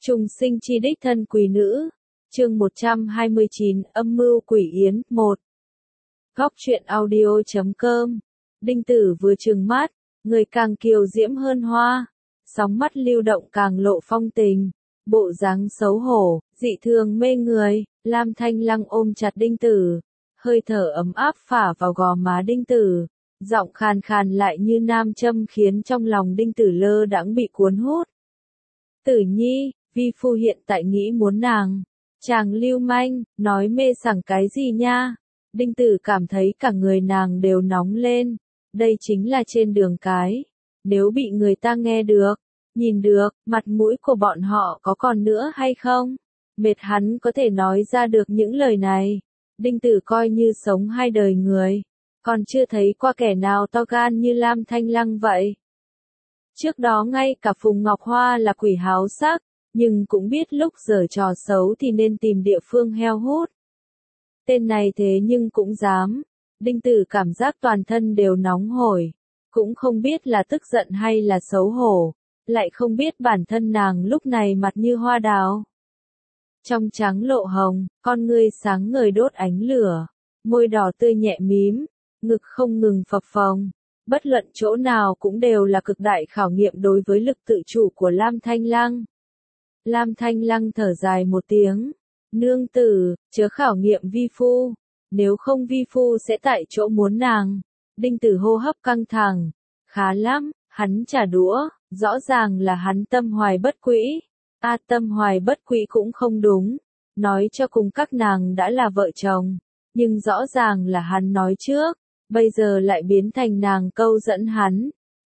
Trùng sinh chi đích thân quý nữ. Chương 129, âm mưu quỷ yến, 1. Góc truyện audio.com. Đinh Tử vừa trừng mắt, người càng kiều diễm hơn hoa, sóng mắt lưu động càng lộ phong tình, bộ dáng xấu hổ, dị thường mê người. Lam Thanh Lăng ôm chặt Đinh Tử, hơi thở ấm áp phả vào gò má Đinh Tử, giọng khàn khàn lại như nam châm khiến trong lòng Đinh Tử lơ đãng bị cuốn hút. Tử Nhi, vi phu hiện tại nghĩ muốn nàng. Chàng lưu manh, nói mê sảng cái gì nha? Đinh Tử cảm thấy cả người nàng đều nóng lên. Đây chính là trên đường cái. Nếu bị người ta nghe được, nhìn được, mặt mũi của bọn họ có còn nữa hay không? Mệt hắn có thể nói ra được những lời này. Đinh Tử coi như sống hai đời người, còn chưa thấy qua kẻ nào to gan như Lam Thanh Lăng vậy. Trước đó ngay cả Phùng Ngọc Hoa là quỷ háo sắc, nhưng cũng biết lúc giở trò xấu thì nên tìm địa phương heo hút. Tên này thế nhưng cũng dám. Đinh Tử cảm giác toàn thân đều nóng hổi, cũng không biết là tức giận hay là xấu hổ, lại không biết bản thân nàng lúc này mặt như hoa đào. Trong trắng lộ hồng, con ngươi sáng ngời đốt ánh lửa, môi đỏ tươi nhẹ mím, ngực không ngừng phập phồng. Bất luận chỗ nào cũng đều là cực đại khảo nghiệm đối với lực tự chủ của Lam Thanh Lăng. Lam Thanh Lăng thở dài một tiếng. Nương tử, chớ khảo nghiệm vi phu. Nếu không vi phu sẽ tại chỗ muốn nàng. Đinh Tử hô hấp căng thẳng. Khá lắm, hắn trả đũa, rõ ràng là hắn tâm hoài bất quỹ. Tâm hoài bất quỹ cũng không đúng. Nói cho cùng các nàng đã là vợ chồng. Nhưng rõ ràng là hắn nói trước. Bây giờ lại biến thành nàng câu dẫn hắn.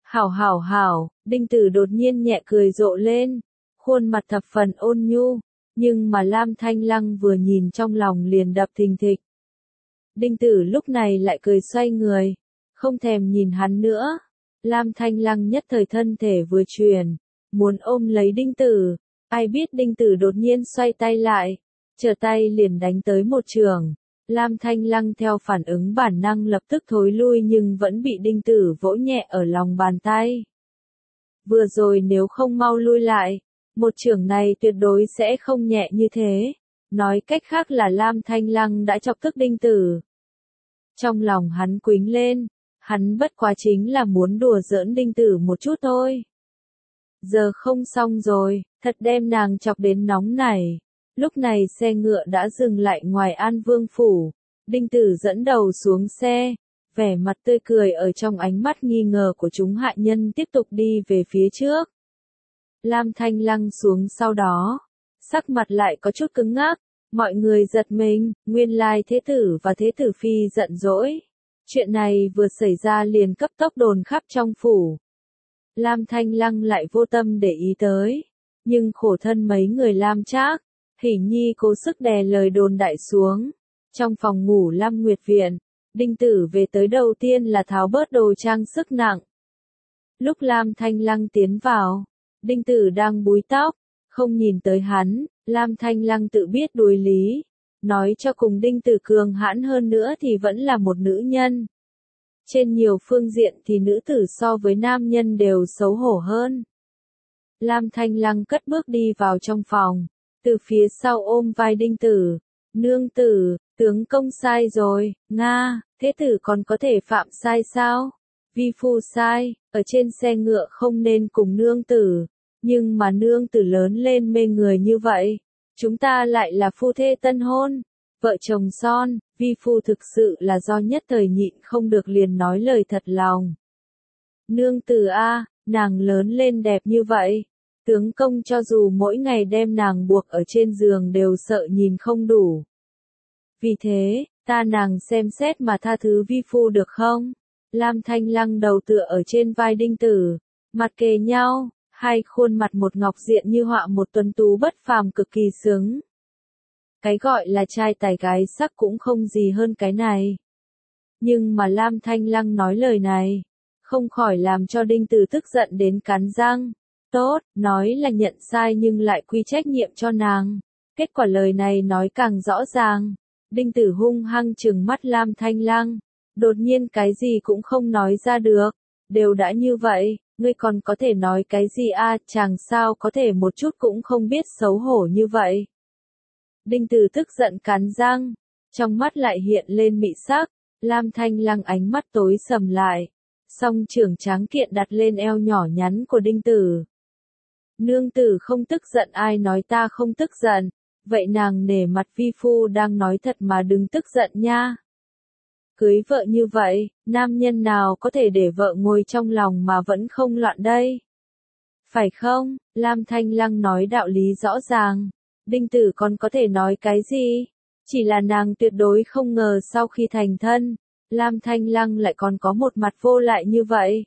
Hảo, Đinh Tử đột nhiên nhẹ cười rộ lên. Khuôn mặt thập phần ôn nhu. Nhưng mà Lam Thanh Lăng vừa nhìn trong lòng liền đập thình thịch. Đinh Tử lúc này lại cười xoay người. Không thèm nhìn hắn nữa. Lam Thanh Lăng nhất thời thân thể vừa chuyển. Muốn ôm lấy Đinh Tử. Ai biết Đinh Tử đột nhiên xoay tay lại. Trở tay liền đánh tới một trường. Lam Thanh Lăng theo phản ứng bản năng lập tức thối lui nhưng vẫn bị Đinh Tử vỗ nhẹ ở lòng bàn tay. Vừa rồi nếu không mau lui lại, một chưởng này tuyệt đối sẽ không nhẹ như thế. Nói cách khác là Lam Thanh Lăng đã chọc tức Đinh Tử. Trong lòng hắn quýnh lên, hắn bất quá chính là muốn đùa giỡn Đinh Tử một chút thôi. Giờ không xong rồi, thật đem nàng chọc đến nóng này. Lúc này xe ngựa đã dừng lại ngoài An Vương Phủ. Đinh Tử dẫn đầu xuống xe, vẻ mặt tươi cười ở trong ánh mắt nghi ngờ của chúng hạ nhân tiếp tục đi về phía trước. Lam Thanh Lăng xuống sau đó, sắc mặt lại có chút cứng ngắc, mọi người giật mình, nguyên lai thế tử và thế tử phi giận dỗi. Chuyện này vừa xảy ra liền cấp tốc đồn khắp trong phủ. Lam Thanh Lăng lại vô tâm để ý tới, nhưng khổ thân mấy người Lam Trác, Hỷ Nhi cố sức đè lời đồn đại xuống. Trong phòng ngủ Lam Nguyệt Viện, Đinh Tử về tới đầu tiên là tháo bớt đồ trang sức nặng. Lúc Lam Thanh Lăng tiến vào, Đinh Tử đang búi tóc, không nhìn tới hắn. Lam Thanh Lăng tự biết đối lý, nói cho cùng Đinh Tử cường hãn hơn nữa thì vẫn là một nữ nhân. Trên nhiều phương diện thì nữ tử so với nam nhân đều xấu hổ hơn. Lam Thanh Lăng cất bước đi vào trong phòng, từ phía sau ôm vai Đinh Tử. Nương tử, tướng công sai rồi, Nga, thế tử còn có thể phạm sai sao? Vi phu sai, ở trên xe ngựa không nên cùng nương tử. Nhưng mà nương tử lớn lên mê người như vậy. Chúng ta lại là phu thê tân hôn, vợ chồng son, vi phu thực sự là do nhất thời nhịn không được liền nói lời thật lòng. Nương tử a, nàng lớn lên đẹp như vậy. Tướng công cho dù mỗi ngày đem nàng buộc ở trên giường đều sợ nhìn không đủ. Vì thế, ta nàng xem xét mà tha thứ vi phu được không? Lam Thanh Lăng đầu tựa ở trên vai Đinh Tử, mặt kề nhau, hai khuôn mặt một ngọc diện như họa một tuấn tú bất phàm cực kỳ xứng. Cái gọi là trai tài gái sắc cũng không gì hơn cái này. Nhưng mà Lam Thanh Lăng nói lời này, không khỏi làm cho Đinh Tử tức giận đến cắn răng. Tốt, nói là nhận sai nhưng lại quy trách nhiệm cho nàng. Kết quả lời này nói càng rõ ràng. Đinh Tử hung hăng trừng mắt Lam Thanh Lăng. Đột nhiên cái gì cũng không nói ra được. Đều đã như vậy, Ngươi còn có thể nói cái gì a, chàng sao có thể một chút cũng không biết xấu hổ như vậy. Đinh Tử tức giận cắn răng, trong mắt lại hiện lên mị sắc, Lam Thanh Lăng ánh mắt tối sầm lại, song trưởng tráng kiện đặt lên eo nhỏ nhắn của Đinh Tử. Nương tử không tức giận, ai nói ta không tức giận, vậy nàng nể mặt vi phu đang nói thật mà đừng tức giận nha. Cưới vợ như vậy, nam nhân nào có thể để vợ ngồi trong lòng mà vẫn không loạn đây? Phải không? Lam Thanh Lăng nói đạo lý rõ ràng. Đinh Tử còn có thể nói cái gì? Chỉ là nàng tuyệt đối không ngờ sau khi thành thân, Lam Thanh Lăng lại còn có một mặt vô lại như vậy.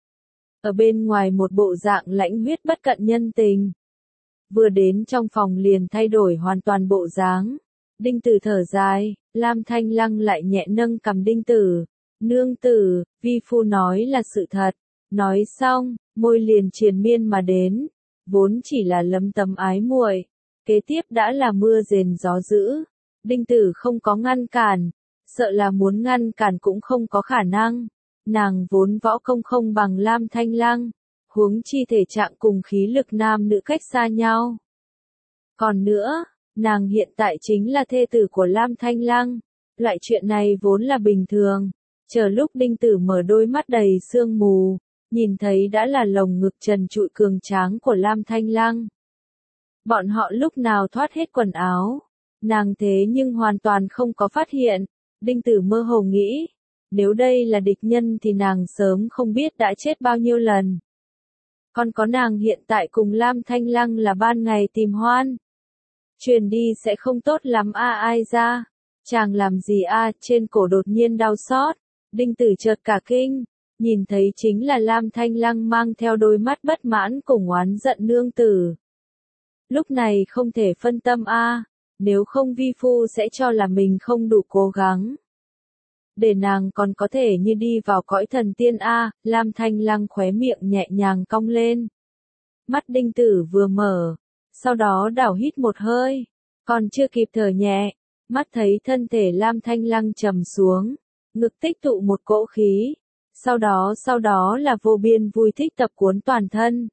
Ở bên ngoài một bộ dạng lãnh huyết bất cận nhân tình. Vừa đến trong phòng liền thay đổi hoàn toàn bộ dáng. Đinh Tử thở dài, Lam Thanh Lăng lại nhẹ nâng cầm Đinh Tử. Nương tử, vi phu nói là sự thật. Nói xong, môi liền triền miên mà đến. Vốn chỉ là lấm tấm ái muội, kế tiếp đã là mưa rền gió dữ. Đinh Tử không có ngăn cản, sợ là muốn ngăn cản cũng không có khả năng. Nàng vốn võ công không bằng Lam Thanh Lăng, huống chi thể trạng cùng khí lực nam nữ cách xa nhau. Còn nữa, nàng hiện tại chính là thê tử của Lam Thanh Lăng. Loại chuyện này vốn là bình thường. Chờ lúc Đinh Tử mở đôi mắt đầy sương mù, nhìn thấy đã là lồng ngực trần trụi cường tráng của Lam Thanh Lăng. Bọn họ lúc nào thoát hết quần áo, nàng thế nhưng hoàn toàn không có phát hiện. Đinh Tử mơ hồ nghĩ, nếu đây là địch nhân thì nàng sớm không biết đã chết bao nhiêu lần. Còn có nàng hiện tại cùng Lam Thanh Lăng là ban ngày tìm hoan. Truyền đi sẽ không tốt lắm a, ai ra? Chàng làm gì a? Trên cổ đột nhiên đau xót. Đinh Tử chợt cả kinh, nhìn thấy chính là Lam Thanh Lăng mang theo đôi mắt bất mãn cùng oán giận nương tử. Lúc này không thể phân tâm a, nếu không vi phu sẽ cho là mình không đủ cố gắng. Để nàng còn có thể như đi vào cõi thần tiên a. Lam Thanh Lăng khóe miệng nhẹ nhàng cong lên. Mắt Đinh Tử vừa mở, sau đó đảo hít một hơi, còn chưa kịp thở nhẹ, mắt thấy thân thể Lam Thanh Lăng trầm xuống, ngực tích tụ một cỗ khí, sau đó là vô biên vui thích tập cuốn toàn thân.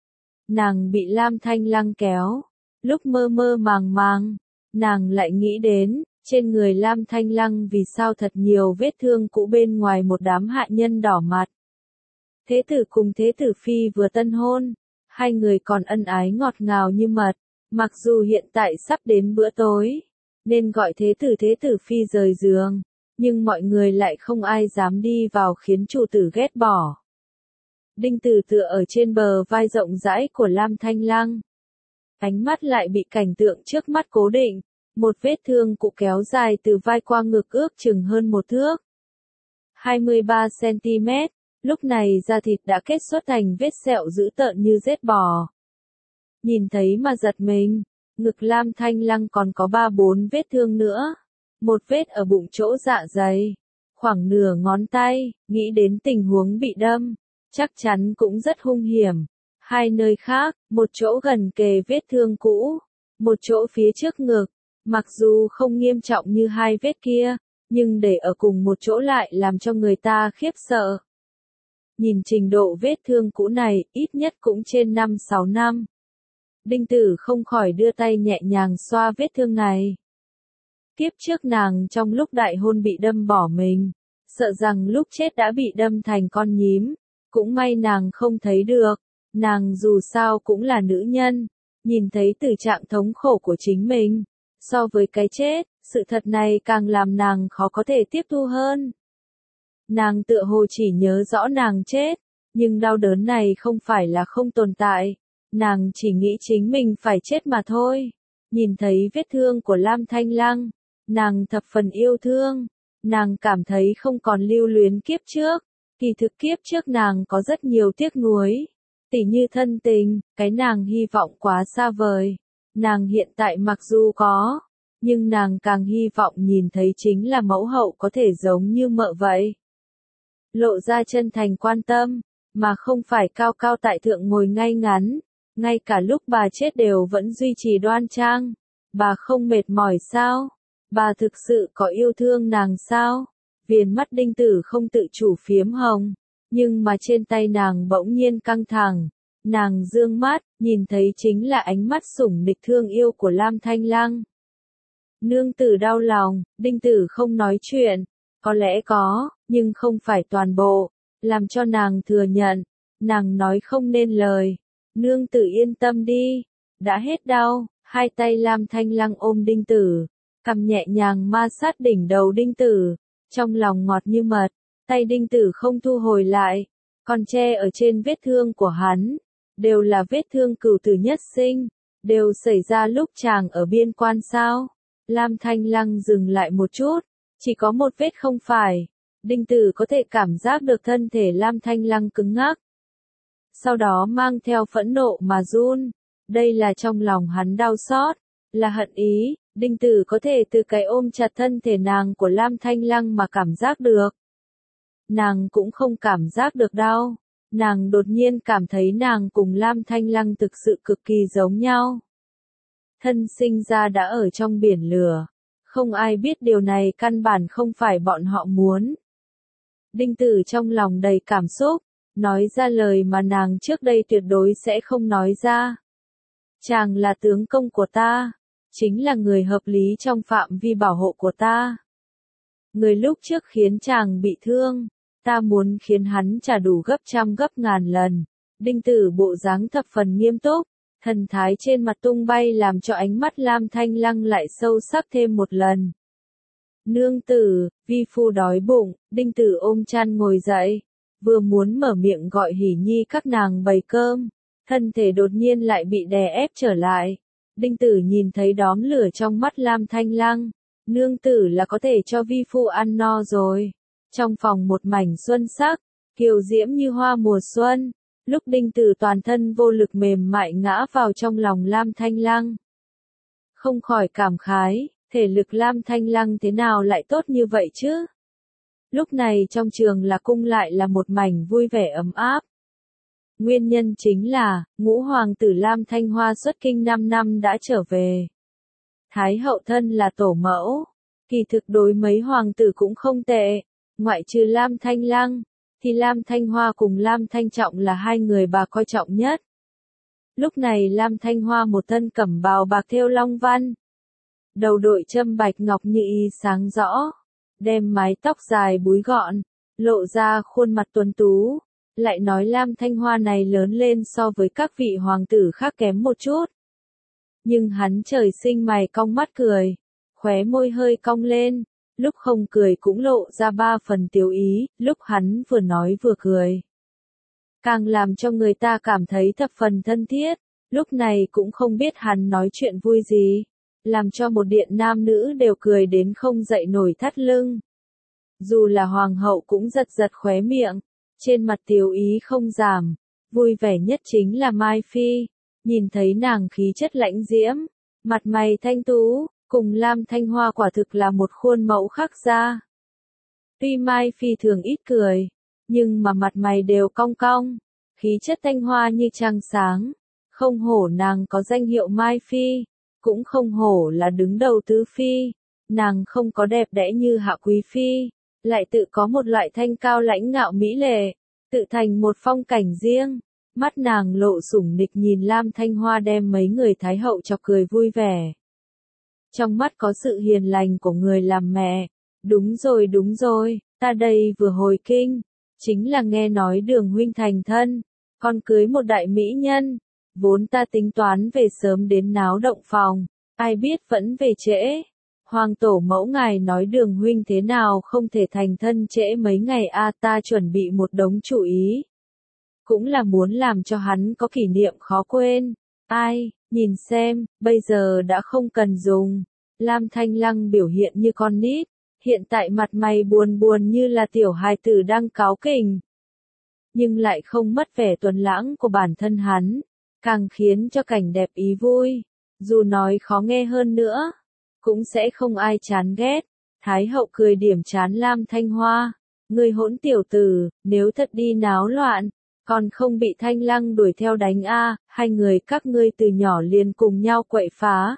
Nàng bị Lam Thanh Lăng kéo, lúc mơ mơ màng màng, nàng lại nghĩ đến, trên người Lam Thanh Lăng vì sao thật nhiều vết thương cũ bên ngoài một đám hạ nhân đỏ mặt. Thế tử cùng thế tử phi vừa tân hôn, hai người còn ân ái ngọt ngào như mật, mặc dù hiện tại sắp đến bữa tối, nên gọi thế tử phi rời giường, nhưng mọi người lại không ai dám đi vào khiến chủ tử ghét bỏ. Đinh Tử tựa ở trên bờ vai rộng rãi của Lam Thanh Lăng. Ánh mắt lại bị cảnh tượng trước mắt cố định, một vết thương cũ kéo dài từ vai qua ngực ước chừng hơn 1 thước. 23 cm, lúc này da thịt đã kết xuất thành vết sẹo dữ tợn như rết bò. Nhìn thấy mà giật mình, ngực Lam Thanh Lăng còn có 3-4 vết thương nữa. Một vết ở bụng chỗ dạ dày, khoảng nửa ngón tay, nghĩ đến tình huống bị đâm, chắc chắn cũng rất hung hiểm. Hai nơi khác, một chỗ gần kề vết thương cũ, một chỗ phía trước ngực, mặc dù không nghiêm trọng như hai vết kia, nhưng để ở cùng một chỗ lại làm cho người ta khiếp sợ. Nhìn trình độ vết thương cũ này, ít nhất cũng trên 5-6 năm. Đinh Tử không khỏi đưa tay nhẹ nhàng xoa vết thương này. Kiếp trước nàng trong lúc đại hôn bị đâm bỏ mình, sợ rằng lúc chết đã bị đâm thành con nhím, cũng may nàng không thấy được, nàng dù sao cũng là nữ nhân, nhìn thấy tử trạng thống khổ của chính mình, so với cái chết, sự thật này càng làm nàng khó có thể tiếp thu hơn. Nàng tựa hồ chỉ nhớ rõ nàng chết, nhưng đau đớn này không phải là không tồn tại, nàng chỉ nghĩ chính mình phải chết mà thôi. Nhìn thấy vết thương của Lam Thanh Lăng, nàng thập phần yêu thương, nàng cảm thấy không còn lưu luyến kiếp trước, kỳ thực kiếp trước nàng có rất nhiều tiếc nuối, tỉ như thân tình, cái nàng hy vọng quá xa vời, nàng hiện tại mặc dù có, nhưng nàng càng hy vọng nhìn thấy chính là mẫu hậu có thể giống như mợ vậy. Lộ ra chân thành quan tâm, mà không phải cao cao tại thượng ngồi ngay ngắn, ngay cả lúc bà chết đều vẫn duy trì đoan trang. Bà không mệt mỏi sao? Bà thực sự có yêu thương nàng sao? Viền mắt Đinh Tử không tự chủ phiếm hồng, Nhưng mà trên tay nàng bỗng nhiên căng thẳng, nàng dương mắt, nhìn thấy chính là ánh mắt sủng nịch thương yêu của Lam Thanh Lăng. Nương tử đau lòng, Đinh Tử không nói chuyện, có lẽ có, nhưng không phải toàn bộ, làm cho nàng thừa nhận, nàng nói không nên lời. Nương tử yên tâm đi, đã hết đau, hai tay Lam Thanh Lăng ôm Đinh Tử, cầm nhẹ nhàng ma sát đỉnh đầu Đinh Tử, trong lòng ngọt như mật, tay Đinh Tử không thu hồi lại, còn che ở trên vết thương của hắn, đều là vết thương cửu tử nhất sinh, đều xảy ra lúc chàng ở biên quan sao. Lam Thanh Lăng dừng lại một chút, chỉ có một vết không phải, Đinh Tử có thể cảm giác được thân thể Lam Thanh Lăng cứng ngắc. Sau đó mang theo phẫn nộ mà run, đây là trong lòng hắn đau xót, là hận ý, Đinh Tử có thể từ cái ôm chặt thân thể nàng của Lam Thanh Lăng mà cảm giác được. Nàng cũng không cảm giác được đau, nàng đột nhiên cảm thấy nàng cùng Lam Thanh Lăng thực sự cực kỳ giống nhau. Thân sinh ra đã ở trong biển lửa, không ai biết điều này căn bản không phải bọn họ muốn. Đinh Tử trong lòng đầy cảm xúc, nói ra lời mà nàng trước đây tuyệt đối sẽ không nói ra. Chàng là tướng công của ta, chính là người hợp lý trong phạm vi bảo hộ của ta. Người lúc trước khiến chàng bị thương, ta muốn khiến hắn trả đủ gấp trăm gấp ngàn lần. Đinh Tử bộ dáng thập phần nghiêm túc, thần thái trên mặt tung bay làm cho ánh mắt Lam Thanh Lăng lại sâu sắc thêm một lần. Nương tử, vi phu đói bụng, Đinh Tử ôm chăn ngồi dậy, vừa muốn mở miệng gọi Hỉ Nhi các nàng bày cơm, thân thể đột nhiên lại bị đè ép trở lại. Đinh Tử nhìn thấy đóm lửa trong mắt Lam Thanh Lăng, nương tử là có thể cho vi phu ăn no rồi. Trong phòng một mảnh xuân sắc, kiều diễm như hoa mùa xuân, lúc Đinh Tử toàn thân vô lực mềm mại ngã vào trong lòng Lam Thanh Lăng. Không khỏi cảm khái, thể lực Lam Thanh Lăng thế nào lại tốt như vậy chứ? Lúc này trong trường là cung lại là một mảnh vui vẻ ấm áp. Nguyên nhân chính là, ngũ hoàng tử Lam Thanh Hoa xuất kinh 5 năm đã trở về. Thái hậu thân là tổ mẫu, kỳ thực đối mấy hoàng tử cũng không tệ, ngoại trừ Lam Thanh Lăng, thì Lam Thanh Hoa cùng Lam Thanh Trọng là hai người bà coi trọng nhất. Lúc này Lam Thanh Hoa một thân cẩm bào bạc thêu long văn, đầu đội châm bạch ngọc như y sáng rõ, đem mái tóc dài búi gọn, lộ ra khuôn mặt tuấn tú, lại nói Lam Thanh Hoa này lớn lên so với các vị hoàng tử khác kém một chút. Nhưng hắn trời sinh mày cong mắt cười, khóe môi hơi cong lên, lúc không cười cũng lộ ra 3 phần tiếu ý, lúc hắn vừa nói vừa cười. Càng làm cho người ta cảm thấy thập phần thân thiết, lúc này cũng không biết hắn nói chuyện vui gì, làm cho một điện nam nữ đều cười đến không dậy nổi thắt lưng. Dù là hoàng hậu cũng giật giật khóe miệng, trên mặt tiếu ý không giảm, vui vẻ nhất chính là Mai Phi, nhìn thấy nàng khí chất lãnh diễm, mặt mày thanh tú, cùng Lam Thanh Hoa quả thực là một khuôn mẫu khác ra. Tuy Mai Phi thường ít cười, nhưng mà mặt mày đều cong cong, khí chất thanh hoa như trăng sáng, không hổ nàng có danh hiệu Mai Phi, cũng không hổ là đứng đầu tứ phi, nàng không có đẹp đẽ như Hạ Quý Phi, lại tự có một loại thanh cao lãnh ngạo mỹ lệ, tự thành một phong cảnh riêng. Mắt nàng lộ sủng nịch nhìn Lam Thanh Hoa đem mấy người thái hậu chọc cười vui vẻ. Trong mắt có sự hiền lành của người làm mẹ. Đúng rồi, ta đây vừa hồi kinh, chính là nghe nói Đường huynh thành thân, con cưới một đại mỹ nhân, vốn ta tính toán về sớm đến náo động phòng, ai biết vẫn về trễ. Hoàng tổ mẫu ngài nói Đường huynh thế nào không thể thành thân trễ mấy ngày ta chuẩn bị một đống chủ ý. Cũng là muốn làm cho hắn có kỷ niệm khó quên. Ai, nhìn xem, bây giờ đã không cần dùng. Lam Thanh Lăng biểu hiện như con nít, hiện tại mặt mày buồn buồn như là tiểu hài tử đang cáu kỉnh. Nhưng lại không mất vẻ tuấn lãng của bản thân hắn, càng khiến cho cảnh đẹp ý vui. Dù nói khó nghe hơn nữa, cũng sẽ không ai chán ghét. Thái hậu cười điểm chán Lam Thanh Hoa. Người hỗn tiểu tử, nếu thật đi náo loạn, còn không bị Thanh Lăng đuổi theo đánh hai người các ngươi từ nhỏ liền cùng nhau quậy phá.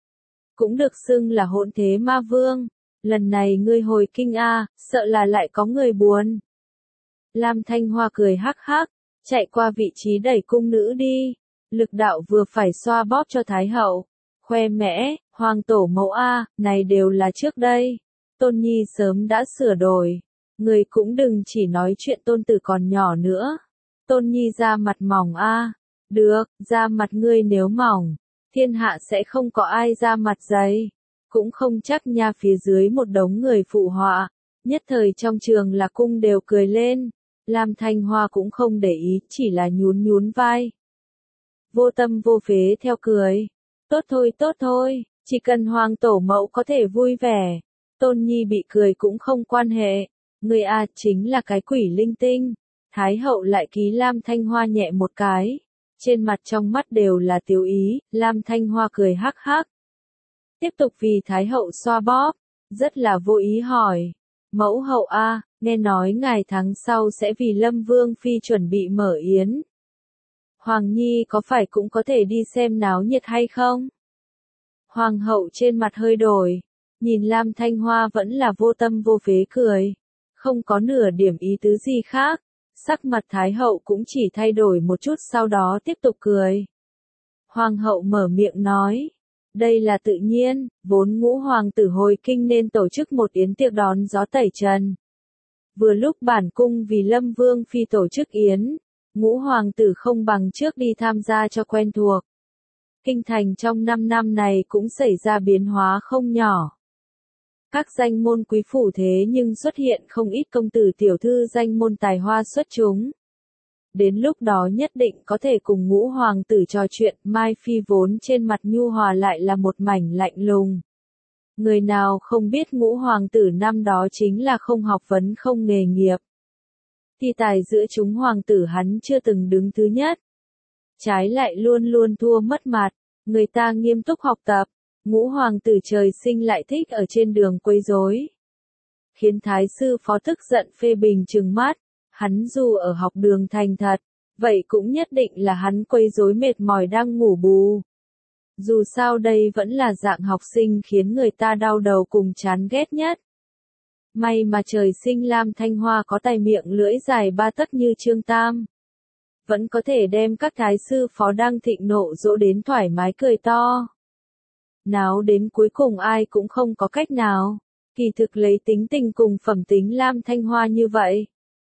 Cũng được xưng là hỗn thế ma vương, lần này ngươi hồi kinh sợ là lại có người buồn. Lam Thanh Hoa cười hắc hắc, chạy qua vị trí đẩy cung nữ đi. Lực đạo vừa phải xoa bóp cho Thái hậu. Khoe mẽ, hoàng tổ mẫu A, này đều là trước đây. Tôn Nhi sớm đã sửa đổi. Người cũng đừng chỉ nói chuyện tôn tử còn nhỏ nữa. Tôn Nhi da mặt mỏng A. Được, da mặt ngươi nếu mỏng, thiên hạ sẽ không có ai da mặt dày. Cũng không chắc nha, phía dưới một đống người phụ họa. Nhất thời trong trường là cung đều cười lên. Lam Thanh Hoa cũng không để ý, chỉ là nhún nhún vai. Vô tâm vô phế theo cười. Tốt thôi, chỉ cần hoàng tổ mẫu có thể vui vẻ. Tôn Nhi bị cười cũng không quan hệ. Người A chính là cái quỷ linh tinh. Thái hậu lại ký Lam Thanh Hoa nhẹ một cái. Trên mặt trong mắt đều là tiêu ý, Lam Thanh Hoa cười hắc hắc. Tiếp tục vì Thái hậu xoa bóp. Rất là vô ý hỏi. Mẫu hậu A, nghe nói ngài tháng sau sẽ vì Lâm Vương Phi chuẩn bị mở yến. Hoàng Nhi có phải cũng có thể đi xem náo nhiệt hay không? Hoàng hậu trên mặt hơi đổi. Nhìn Lam Thanh Hoa vẫn là vô tâm vô phế cười. Không có nửa điểm ý tứ gì khác. Sắc mặt Thái hậu cũng chỉ thay đổi một chút, sau đó tiếp tục cười. Hoàng hậu mở miệng nói. Đây là tự nhiên, vốn ngũ hoàng tử hồi kinh nên tổ chức một yến tiệc đón gió tẩy trần. Vừa lúc bản cung vì Lâm Vương Phi tổ chức yến, ngũ hoàng tử không bằng trước đi tham gia cho quen thuộc. Kinh thành trong 5 năm này cũng xảy ra biến hóa không nhỏ. Các danh môn quý phủ thế nhưng xuất hiện không ít công tử tiểu thư danh môn tài hoa xuất chúng. Đến lúc đó nhất định có thể cùng ngũ hoàng tử trò chuyện. Mai Phi vốn trên mặt nhu hòa lại là một mảnh lạnh lùng. Người nào không biết ngũ hoàng tử năm đó chính là không học vấn không nghề nghiệp. Thi tài giữa chúng hoàng tử hắn chưa từng đứng thứ nhất. Trái lại luôn luôn thua mất mặt. Người ta nghiêm túc học tập. Ngũ hoàng tử trời sinh lại thích ở trên đường quấy rối. Khiến thái sư phó tức giận phê bình trừng mắt. Hắn dù ở học đường thành thật, vậy cũng nhất định là hắn quấy rối mệt mỏi đang ngủ bù. Dù sao đây vẫn là dạng học sinh khiến người ta đau đầu cùng chán ghét nhất. May mà trời sinh Lam Thanh Hoa có tài miệng lưỡi dài 3 tấc như Trương Tam. Vẫn có thể đem các thái sư phó đang thịnh nộ dỗ đến thoải mái cười to. Náo đến cuối cùng ai cũng không có cách nào. Kỳ thực lấy tính tình cùng phẩm tính Lam Thanh Hoa như vậy.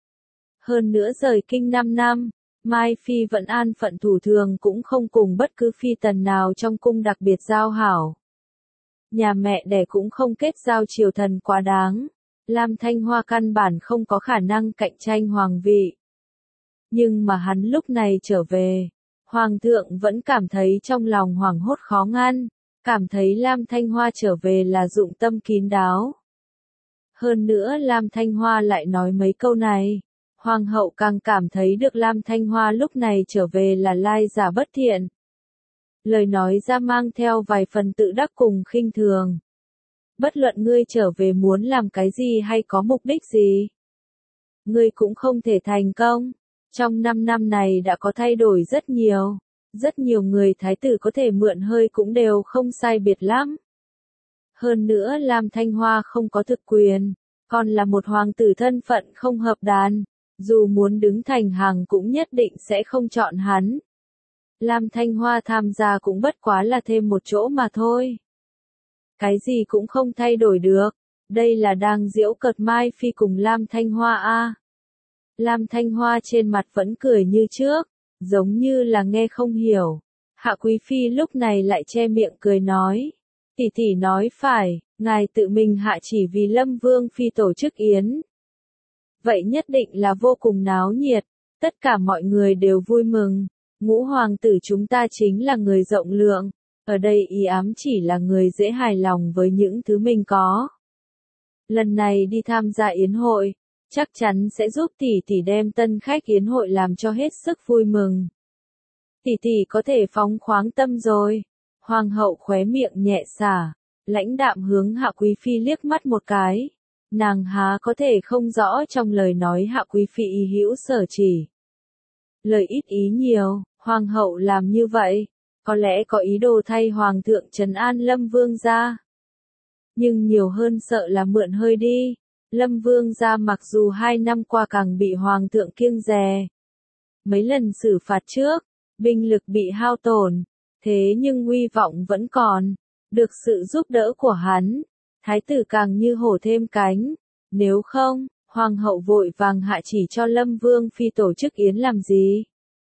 Hơn nữa rời kinh 5 năm, Mai Phi vẫn an phận thủ thường cũng không cùng bất cứ phi tần nào trong cung đặc biệt giao hảo. Nhà mẹ đẻ cũng không kết giao triều thần quá đáng. Lam Thanh Hoa căn bản không có khả năng cạnh tranh hoàng vị. Nhưng mà hắn lúc này trở về, hoàng thượng vẫn cảm thấy trong lòng hoảng hốt khó ngăn, cảm thấy Lam Thanh Hoa trở về là dụng tâm kín đáo. Hơn nữa Lam Thanh Hoa lại nói mấy câu này. Hoàng hậu càng cảm thấy được Lam Thanh Hoa lúc này trở về là lai giả bất thiện. Lời nói ra mang theo vài phần tự đắc cùng khinh thường. Bất luận ngươi trở về muốn làm cái gì hay có mục đích gì, ngươi cũng không thể thành công. Trong 5 năm này đã có thay đổi rất nhiều. Rất nhiều người thái tử có thể mượn hơi cũng đều không sai biệt lắm. Hơn nữa Lam Thanh Hoa không có thực quyền, còn là một hoàng tử thân phận không hợp đàn. Dù muốn đứng thành hàng cũng nhất định sẽ không chọn hắn. Lam Thanh Hoa tham gia cũng bất quá là thêm một chỗ mà thôi. Cái gì cũng không thay đổi được. Đây là đang giễu cợt Mai Phi cùng Lam Thanh Hoa a. Lam Thanh Hoa trên mặt vẫn cười như trước, giống như là nghe không hiểu. Hạ Quý Phi lúc này lại che miệng cười nói. Tỷ tỷ nói phải, ngài tự mình hạ chỉ vì Lâm Vương Phi tổ chức yến. Vậy nhất định là vô cùng náo nhiệt, tất cả mọi người đều vui mừng. Ngũ hoàng tử chúng ta chính là người rộng lượng, ở đây ý ám chỉ là người dễ hài lòng với những thứ mình có. Lần này đi tham gia yến hội, chắc chắn sẽ giúp tỷ tỷ đem tân khách yến hội làm cho hết sức vui mừng. Tỷ tỷ có thể phóng khoáng tâm rồi. Hoàng hậu khóe miệng nhẹ xả, lãnh đạm hướng Hạ Quý Phi liếc mắt một cái. Nàng há có thể không rõ trong lời nói Hạ Quý Phi ý hữu sở chỉ. Lời ít ý nhiều, hoàng hậu làm như vậy, có lẽ có ý đồ thay hoàng thượng trấn an Lâm Vương gia. Nhưng nhiều hơn sợ là mượn hơi đi. Lâm Vương gia mặc dù 2 năm qua càng bị Hoàng thượng kiêng dè. Mấy lần xử phạt trước, binh lực bị hao tổn, thế nhưng uy vọng vẫn còn, được sự giúp đỡ của hắn, thái tử càng như hổ thêm cánh, nếu không, Hoàng hậu vội vàng hạ chỉ cho Lâm Vương phi tổ chức yến làm gì.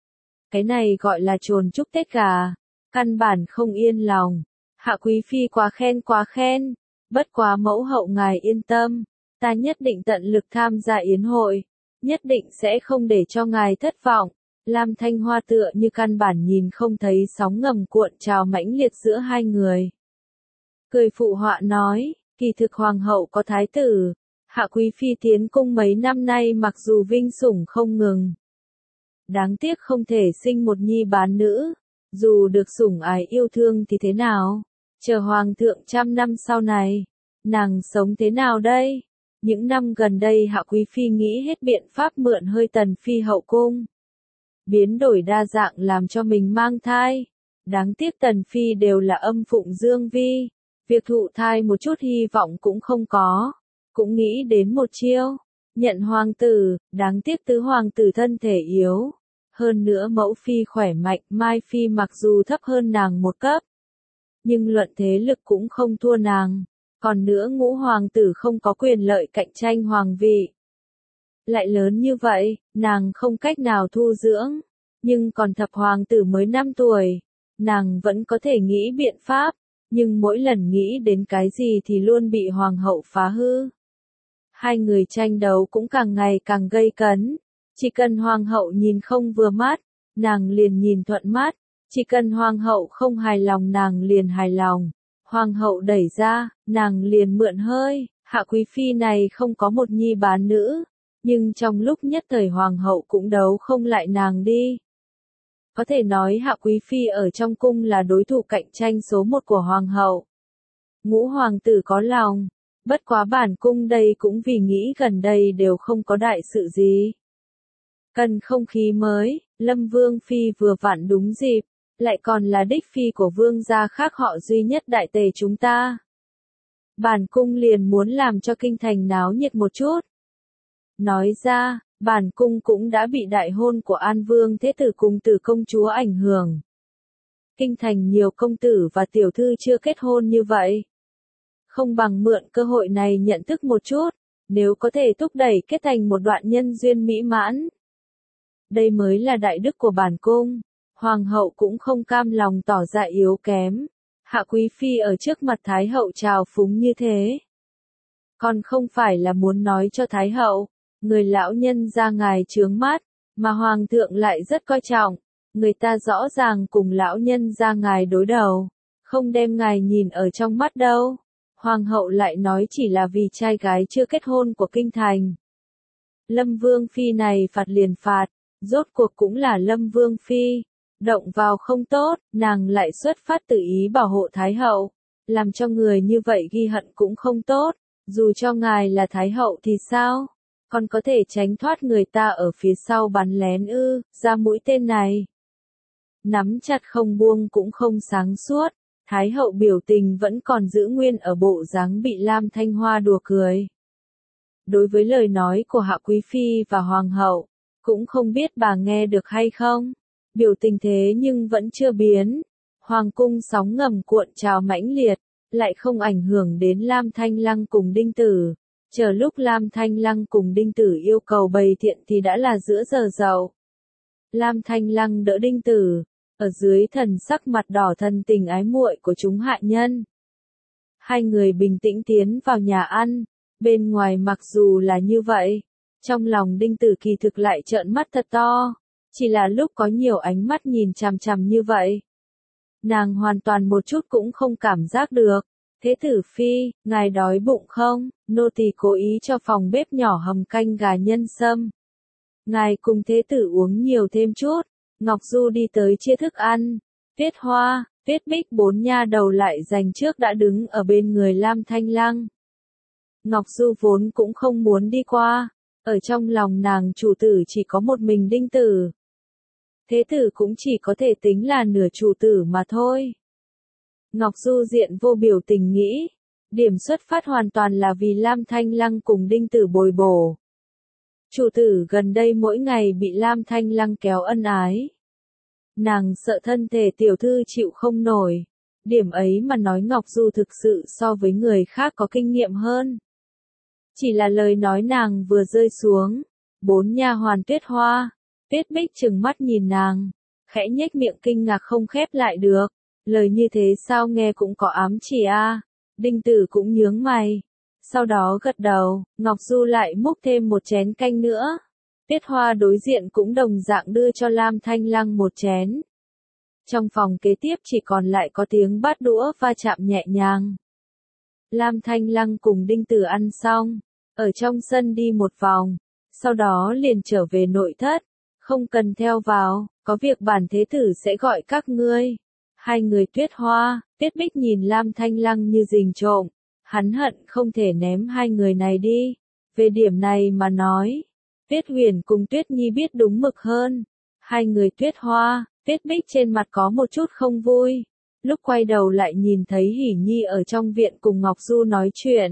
Cái này gọi là chồn chúc Tết gà, căn bản không yên lòng, Hạ quý phi quá khen, bất quá mẫu hậu ngài yên tâm, ta nhất định tận lực tham gia yến hội, nhất định sẽ không để cho ngài thất vọng. Lam Thanh Hoa tựa như căn bản nhìn không thấy sóng ngầm cuộn trào mãnh liệt giữa hai người. Cười phụ họa nói, kỳ thực hoàng hậu có thái tử, Hạ quý phi tiến cung mấy năm nay mặc dù vinh sủng không ngừng. Đáng tiếc không thể sinh một nhi bán nữ, dù được sủng ái yêu thương thì thế nào, chờ hoàng thượng 100 năm sau này, nàng sống thế nào đây? Những năm gần đây Hạ quý phi nghĩ hết biện pháp mượn hơi tần phi hậu cung. Biến đổi đa dạng làm cho mình mang thai. Đáng tiếc tần phi đều là âm phụng dương vi, việc thụ thai một chút hy vọng cũng không có. Cũng nghĩ đến một chiêu, nhận hoàng tử, đáng tiếc tứ hoàng tử thân thể yếu. Hơn nữa mẫu phi khỏe mạnh, Mai phi mặc dù thấp hơn nàng một cấp, nhưng luận thế lực cũng không thua nàng. Còn nữa ngũ hoàng tử không có quyền lợi cạnh tranh hoàng vị. Lại lớn như vậy, nàng không cách nào thu dưỡng. Nhưng còn thập hoàng tử mới 5 tuổi, nàng vẫn có thể nghĩ biện pháp. Nhưng mỗi lần nghĩ đến cái gì thì luôn bị hoàng hậu phá hư. Hai người tranh đấu cũng càng ngày càng gây cấn. Chỉ cần hoàng hậu nhìn không vừa mắt, nàng liền nhìn thuận mắt. Chỉ cần hoàng hậu không hài lòng nàng liền hài lòng. Hoàng hậu đẩy ra, nàng liền mượn hơi. Hạ quý phi này không có một nhi bán nữ, nhưng trong lúc nhất thời hoàng hậu cũng đấu không lại nàng đi. Có thể nói Hạ quý phi ở trong cung là đối thủ cạnh tranh số 1 của hoàng hậu. Ngũ hoàng tử có lòng, bất quá bản cung đây cũng vì nghĩ gần đây đều không có đại sự gì. Cần không khí mới, Lâm Vương phi vừa vặn đúng dịp, lại còn là đích phi của vương gia khác họ duy nhất đại tề chúng ta. Bản cung liền muốn làm cho kinh thành náo nhiệt một chút. Nói ra, bản cung cũng đã bị đại hôn của An Vương Thế Tử cùng Tử công chúa ảnh hưởng. Kinh thành nhiều công tử và tiểu thư chưa kết hôn như vậy. Không bằng mượn cơ hội này nhận thức một chút, nếu có thể thúc đẩy kết thành một đoạn nhân duyên mỹ mãn. Đây mới là đại đức của bản cung. Hoàng hậu cũng không cam lòng tỏ ra yếu kém. Hạ quý phi ở trước mặt Thái hậu trào phúng như thế. Còn không phải là muốn nói cho Thái hậu, người lão nhân ra ngài chướng mắt, mà hoàng thượng lại rất coi trọng. Người ta rõ ràng cùng lão nhân ra ngài đối đầu, không đem ngài nhìn ở trong mắt đâu. Hoàng hậu lại nói chỉ là vì trai gái chưa kết hôn của kinh thành. Lâm Vương phi này phạt liền phạt, rốt cuộc cũng là Lâm Vương phi. Động vào không tốt, nàng lại xuất phát tự ý bảo hộ Thái hậu. Làm cho người như vậy ghi hận cũng không tốt, dù cho ngài là Thái hậu thì sao? Còn có thể tránh thoát người ta ở phía sau bắn lén ư, ra mũi tên này. Nắm chặt không buông cũng không sáng suốt, Thái hậu biểu tình vẫn còn giữ nguyên ở bộ dáng bị Lam Thanh Hoa đùa cười. Đối với lời nói của Hạ quý phi và hoàng hậu, cũng không biết bà nghe được hay không. Biểu tình thế nhưng vẫn chưa biến. Hoàng cung sóng ngầm cuộn trào mãnh liệt, lại không ảnh hưởng đến Lam Thanh Lăng cùng Đinh Tử. Chờ lúc Lam Thanh Lăng cùng Đinh Tử yêu cầu bày thiện thì đã là giữa giờ dậu. Lam Thanh Lăng đỡ Đinh Tử, ở dưới thần sắc mặt đỏ thân tình ái muội của chúng hạ nhân. Hai người bình tĩnh tiến vào nhà ăn, bên ngoài mặc dù là như vậy, trong lòng Đinh Tử kỳ thực lại trợn mắt thật to. Chỉ là lúc có nhiều ánh mắt nhìn chằm chằm như vậy. Nàng hoàn toàn một chút cũng không cảm giác được. Thế tử phi, ngài đói bụng không? Nô tỳ cố ý cho phòng bếp nhỏ hầm canh gà nhân sâm. Ngài cùng thế tử uống nhiều thêm chút. Ngọc Du đi tới chia thức ăn. Tuyết Hoa, Tuyết Bích 4 nha đầu lại dành trước đã đứng ở bên người Lam Thanh Lăng. Ngọc Du vốn cũng không muốn đi qua. Ở trong lòng nàng chủ tử chỉ có một mình Đinh Tử. Thế tử cũng chỉ có thể tính là nửa chủ tử mà thôi. Ngọc Du diện vô biểu tình nghĩ, Điểm xuất phát hoàn toàn là vì Lam Thanh Lăng cùng Đinh Tử bồi bổ. Chủ tử gần đây mỗi ngày bị Lam Thanh Lăng kéo ân ái. Nàng sợ thân thể tiểu thư chịu không nổi. Điểm ấy mà nói Ngọc Du thực sự so với người khác có kinh nghiệm hơn. Chỉ là lời nói nàng vừa rơi xuống, 4 nha hoàn Tuyết Hoa, Tuyết Bích trừng mắt nhìn nàng, khẽ nhếch miệng kinh ngạc không khép lại được. Lời như thế sao nghe cũng có ám chỉ a. Đinh Tử cũng nhướng mày. Sau đó gật đầu, Ngọc Du lại múc thêm một chén canh nữa. Tuyết Hoa đối diện cũng đồng dạng đưa cho Lam Thanh Lăng một chén. Trong phòng kế tiếp chỉ còn lại có tiếng bát đũa va chạm nhẹ nhàng. Lam Thanh Lăng cùng Đinh Tử ăn xong, ở trong sân đi một vòng, sau đó liền trở về nội thất, không cần theo vào, có việc bản thế tử sẽ gọi các ngươi. Hai người Tuyết Hoa, Tuyết Bích nhìn Lam Thanh Lăng như rình trộm, hắn hận không thể ném hai người này đi. Về điểm này mà nói, Tuyết Huyền cùng Tuyết Nhi biết đúng mực hơn. Hai người Tuyết Hoa, Tuyết Bích trên mặt có một chút không vui, lúc quay đầu lại nhìn thấy Hỉ Nhi ở trong viện cùng Ngọc Du nói chuyện.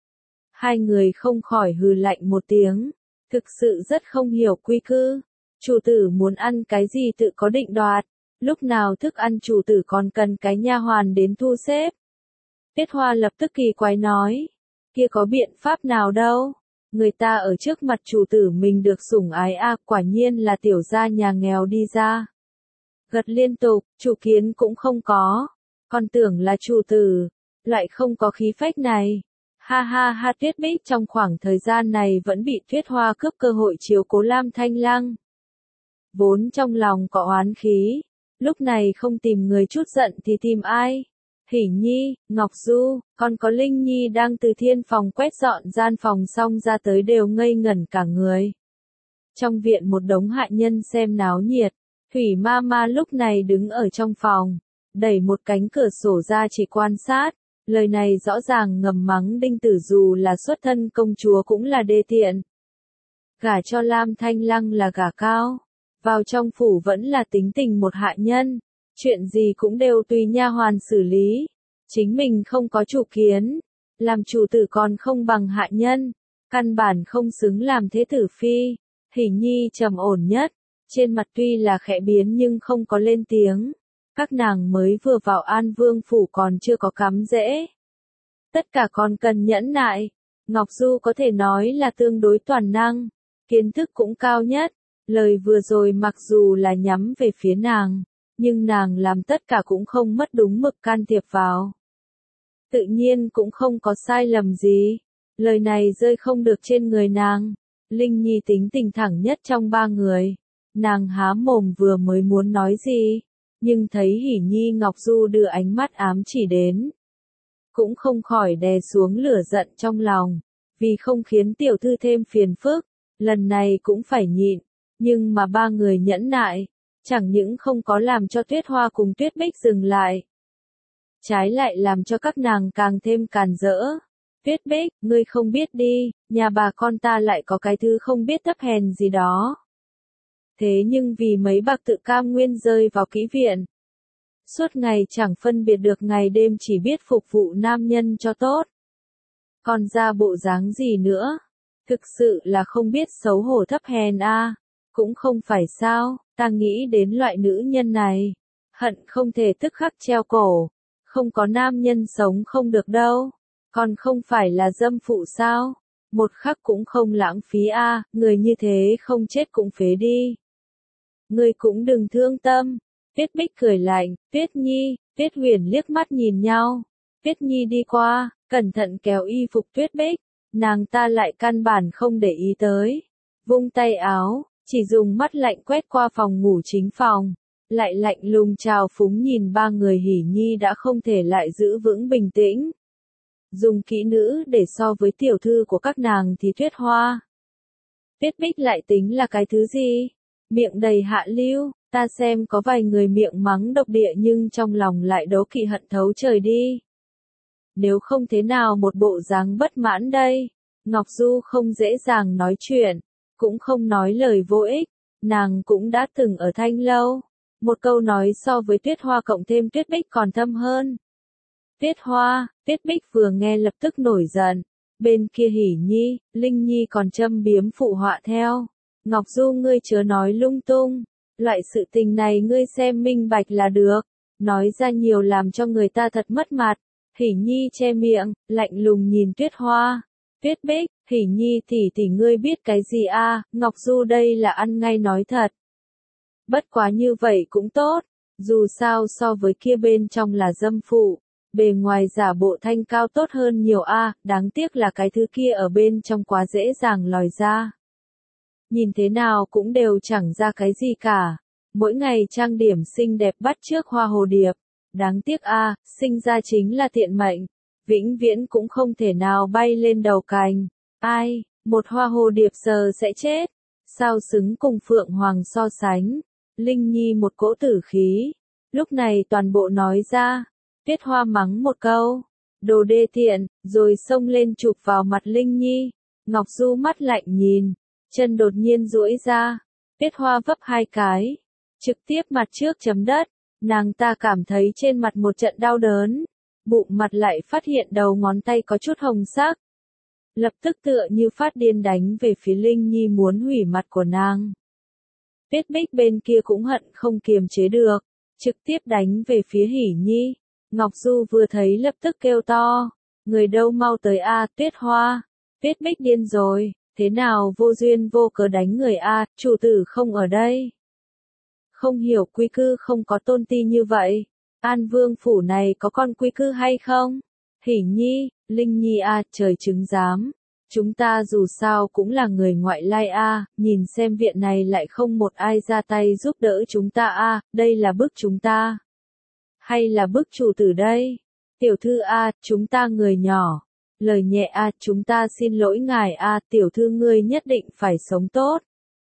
Hai người không khỏi hừ lạnh một tiếng, thực sự rất không hiểu quy cư. Chủ tử muốn ăn cái gì tự có định đoạt, lúc nào thức ăn chủ tử còn cần cái nha hoàn đến thu xếp. Tuyết Hoa lập tức kỳ quái nói, kia có biện pháp nào đâu, người ta ở trước mặt chủ tử mình được sủng ái quả nhiên là tiểu gia nhà nghèo đi ra. Gật liên tục, chủ kiến cũng không có, còn tưởng là chủ tử, lại không có khí phách này. Ha ha ha, Tuyết Bích trong khoảng thời gian này vẫn bị Tuyết Hoa cướp cơ hội chiếu cố Lam Thanh Lăng. Vốn trong lòng có oán khí, lúc này không tìm người chút giận thì tìm ai? Hỉ Nhi, Ngọc Du, còn có Linh Nhi đang từ thiên phòng quét dọn gian phòng xong ra tới đều ngây ngẩn cả người. Trong viện một đống hạ nhân xem náo nhiệt, Thủy Ma Ma lúc này đứng ở trong phòng, đẩy một cánh cửa sổ ra chỉ quan sát, lời này rõ ràng ngầm mắng Đinh Tử dù là xuất thân công chúa cũng là đê tiện. Gả cho Lam Thanh Lăng là gả cao, vào trong phủ vẫn là tính tình một hạ nhân, chuyện gì cũng đều tùy nha hoàn xử lý, chính mình không có chủ kiến, làm chủ tử còn không bằng hạ nhân, căn bản không xứng làm thế tử phi. Hỉ Nhi trầm ổn nhất, trên mặt tuy là khẽ biến nhưng không có lên tiếng. Các nàng mới vừa vào An Vương phủ còn chưa có cắm rễ. Tất cả còn cần nhẫn nại. Ngọc Du có thể nói là tương đối toàn năng, kiến thức cũng cao nhất. Lời vừa rồi mặc dù là nhắm về phía nàng, nhưng nàng làm tất cả cũng không mất đúng mực can thiệp vào. Tự nhiên cũng không có sai lầm gì. Lời này rơi không được trên người nàng. Linh Nhi tính tình thẳng nhất trong ba người. Nàng há mồm vừa mới muốn nói gì, nhưng thấy Hỉ Nhi Ngọc Du đưa ánh mắt ám chỉ đến. Cũng không khỏi đè xuống lửa giận trong lòng, vì không khiến tiểu thư thêm phiền phức, lần này cũng phải nhịn, nhưng mà ba người nhẫn nại, chẳng những không có làm cho Tuyết Hoa cùng Tuyết Bích dừng lại. Trái lại làm cho các nàng càng thêm càn rỡ. Tuyết Bích, ngươi không biết đi, nhà bà con ta lại có cái thứ không biết thấp hèn gì đó. Thế nhưng vì mấy bạc tự cam nguyên rơi vào kỹ viện. Suốt ngày chẳng phân biệt được ngày đêm chỉ biết phục vụ nam nhân cho tốt. Còn ra bộ dáng gì nữa? Thực sự là không biết xấu hổ thấp hèn Cũng không phải sao, ta nghĩ đến loại nữ nhân này. Hận không thể tức khắc treo cổ. Không có nam nhân sống không được đâu. Còn không phải là dâm phụ sao? Một khắc cũng không lãng phí người như thế không chết cũng phế đi. Ngươi cũng đừng thương tâm. Tuyết Bích cười lạnh, Tuyết Nhi, Tuyết Huyền liếc mắt nhìn nhau. Tuyết Nhi đi qua, cẩn thận kéo y phục Tuyết Bích, nàng ta lại căn bản không để ý tới. Vung tay áo, chỉ dùng mắt lạnh quét qua phòng ngủ chính phòng, lại lạnh lùng trào phúng nhìn ba người. Hỉ Nhi đã không thể lại giữ vững bình tĩnh. Dùng kỹ nữ để so với tiểu thư của các nàng thì Tuyết Hoa, Tuyết Bích lại tính là cái thứ gì? Miệng đầy hạ lưu, ta xem có vài người miệng mắng độc địa nhưng trong lòng lại đố kỵ hận thấu trời đi. Nếu không thế nào một bộ dáng bất mãn đây. Ngọc Du không dễ dàng nói chuyện, cũng không nói lời vô ích, nàng cũng đã từng ở Thanh Lâu. Một câu nói so với Tuyết Hoa cộng thêm Tuyết Bích còn thâm hơn. Tuyết Hoa, Tuyết Bích vừa nghe lập tức nổi giận. Bên kia Hỉ Nhi, Linh Nhi còn châm biếm phụ họa theo. Ngọc Du ngươi chớ nói lung tung. Loại sự tình này ngươi xem minh bạch là được. Nói ra nhiều làm cho người ta thật mất mặt. Hỉ Nhi che miệng, lạnh lùng nhìn Tuyết Hoa. Tuyết Bích, Hỉ Nhi tỷ ngươi biết cái gì a? Ngọc Du đây là ăn ngay nói thật. Bất quá như vậy cũng tốt. Dù sao so với kia bên trong là dâm phụ. Bề ngoài giả bộ thanh cao tốt hơn nhiều a, đáng tiếc là cái thứ kia ở bên trong quá dễ dàng lòi ra. Nhìn thế nào cũng đều chẳng ra cái gì cả. Mỗi ngày trang điểm xinh đẹp bắt chước hoa hồ điệp. Đáng tiếc a, sinh ra chính là tiện mệnh. Vĩnh viễn cũng không thể nào bay lên đầu cành. Ai, một hoa hồ điệp sờ sẽ chết. Sao xứng cùng Phượng Hoàng so sánh. Linh Nhi một cỗ tử khí. Lúc này toàn bộ nói ra. Tuyết Hoa mắng một câu. Đồ đê tiện, rồi xông lên chụp vào mặt Linh Nhi. Ngọc Du mắt lạnh nhìn. Chân đột nhiên duỗi ra. Tuyết Hoa vấp hai cái. Trực tiếp mặt trước chấm đất. Nàng ta cảm thấy trên mặt một trận đau đớn. Bụng mặt lại phát hiện đầu ngón tay có chút hồng sắc. Lập tức tựa như phát điên đánh về phía Linh Nhi muốn hủy mặt của nàng. Tuyết Bích bên kia cũng hận không kiềm chế được. Trực tiếp đánh về phía Hỉ Nhi. Ngọc Du vừa thấy lập tức kêu to. Người đâu mau tới a, Tuyết Hoa. Tuyết Bích điên rồi. Thế nào vô duyên vô cớ đánh người a, chủ tử không ở đây. Không hiểu quy cư không có tôn ti như vậy. An Vương phủ này có con quy cư hay không? Hỉ Nhi, Linh Nhi a, trời chứng giám. Chúng ta dù sao cũng là người ngoại lai a, nhìn xem viện này lại không một ai ra tay giúp đỡ chúng ta a, đây là bức chúng ta. Hay là bức chủ tử đây? Tiểu thư a, chúng ta người nhỏ. Lời nhẹ a, chúng ta xin lỗi ngài a, tiểu thư ngươi nhất định phải sống tốt.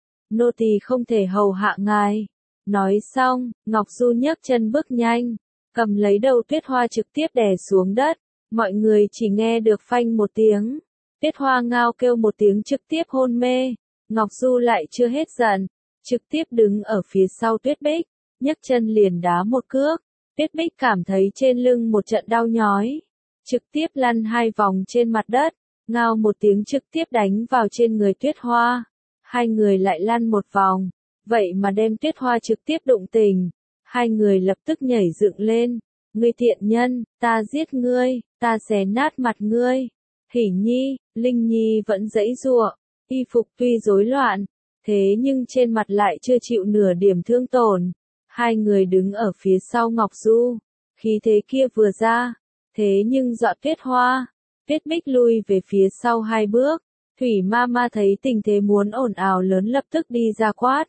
Nô tỳ không thể hầu hạ ngài. Nói xong, Ngọc Du nhấc chân bước nhanh, cầm lấy đầu Tuyết Hoa trực tiếp đè xuống đất. Mọi người chỉ nghe được phanh một tiếng. Tuyết Hoa ngao kêu một tiếng trực tiếp hôn mê. Ngọc Du lại chưa hết giận, trực tiếp đứng ở phía sau Tuyết Bích, nhấc chân liền đá một cước. Tuyết Bích cảm thấy trên lưng một trận đau nhói, trực tiếp lăn hai vòng trên mặt đất, ngao một tiếng trực tiếp đánh vào trên người Tuyết Hoa. Hai người lại lăn một vòng, vậy mà đem Tuyết Hoa trực tiếp đụng tình. Hai người lập tức nhảy dựng lên. Ngươi tiện nhân, ta giết ngươi, ta xé nát mặt ngươi. Hỉ Nhi, Linh Nhi vẫn giãy giụa, y phục tuy rối loạn, thế nhưng trên mặt lại chưa chịu nửa điểm thương tổn. Hai người đứng ở phía sau Ngọc Du, khí thế kia vừa ra, thế nhưng dọa Tuyết Hoa. Tuyết Bích lui về phía sau hai bước, Thủy Ma thấy tình thế muốn ồn ào lớn lập tức đi ra quát.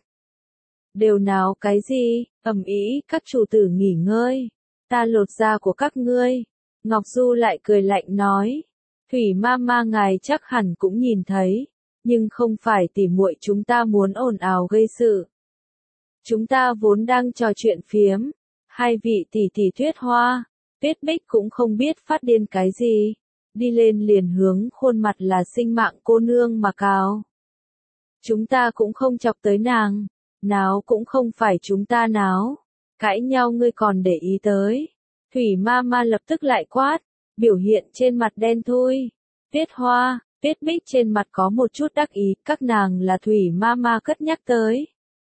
Đều náo cái gì, ầm ĩ, các chủ tử nghỉ ngơi, ta lột da của các ngươi. Ngọc Du lại cười lạnh nói. Thủy Ma ngài chắc hẳn cũng nhìn thấy, nhưng không phải tỉ muội chúng ta muốn ồn ào gây sự. Chúng ta vốn đang trò chuyện phiếm, hai vị tỷ tỷ Tuyết Hoa, Tuyết Bích cũng không biết phát điên cái gì, đi lên liền hướng khuôn mặt là sinh mạng cô nương mà cào. Chúng ta cũng không chọc tới nàng, náo cũng không phải chúng ta náo, cãi nhau ngươi còn để ý tới. Thủy Ma lập tức lại quát, biểu hiện trên mặt đen thui. Tuyết Hoa, Tuyết Bích trên mặt có một chút đắc ý, các nàng là Thủy Ma cất nhắc tới.